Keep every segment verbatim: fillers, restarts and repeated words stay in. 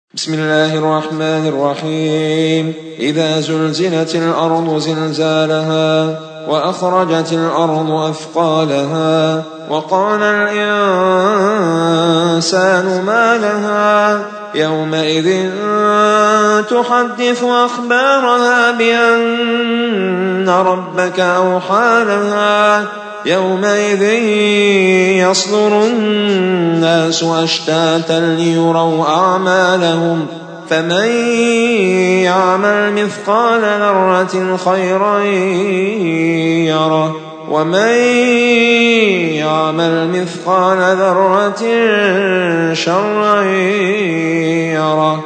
بسم الله الرحمن الرحيم إذا زلزلت الأرض زلزالها وأخرجت الأرض أثقالها وقال الإنسان ما لها يومئذ تحدث أخبارها بأن ربك أوحى لها يومئذ يصدر الناس أشتاتا ليروا أعمالهم فمن يعمل مثقال ذرة خيرا يره ومن يعمل مثقال ذرة شرا يره.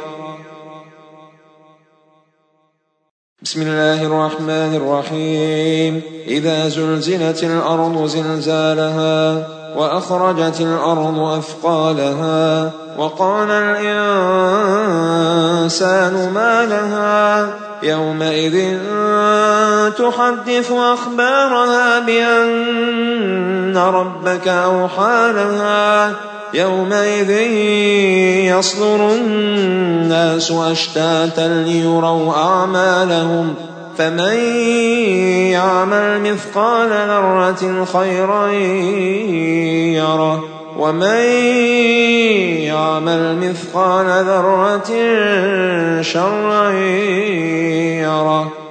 بسم الله الرحمن الرحيم إذا زلزلت الأرض زلزالها وأخرجت الأرض أثقالها وقال الإنسان ما لها يومئذ تحدث أخبارها بأن ربك أوحى لها يومئذ يصدر الناس أشتاتا ليروا أعمالهم فمن يعمل مثقال ذرة خيرا يره ومن يعمل مثقال ذرة شرا يره.